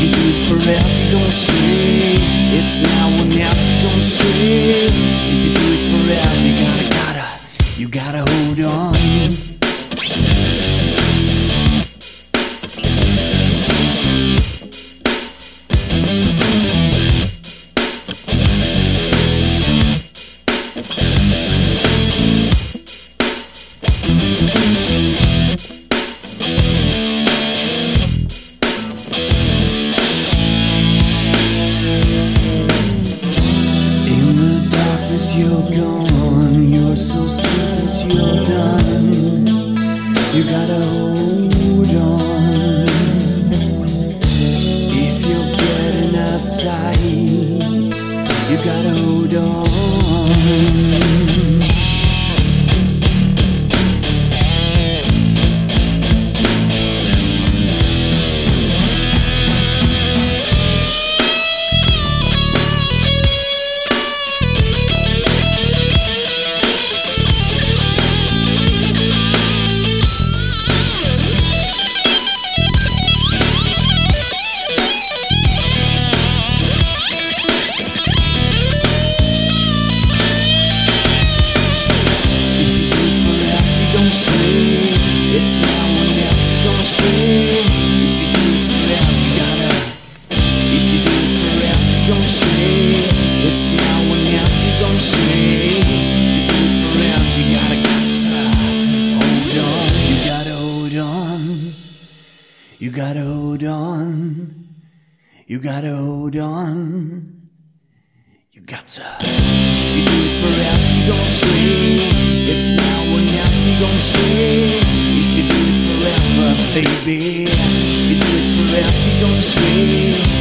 you do it forever, you're gonna stray. It's now or never, you're gonna stray. If you do it forever, you gotta hold on. You're gone, you're so sleepless, you're done. You gotta hold on. If you're getting uptight, you gotta hold on. It's now or never, you're gonna stray. If you do it forever, if you do it forever, you're gonna stray. It's now or never, you're gonna stray. If you do it forever, you gotta hold on. You gotta hold on. You gotta hold on. You gotta hold on. You gotta. If you do it forever, you're gonna stray. It's now or never, you're gonna stray. If you do it forever, baby, if you do it forever, you're gonna stray.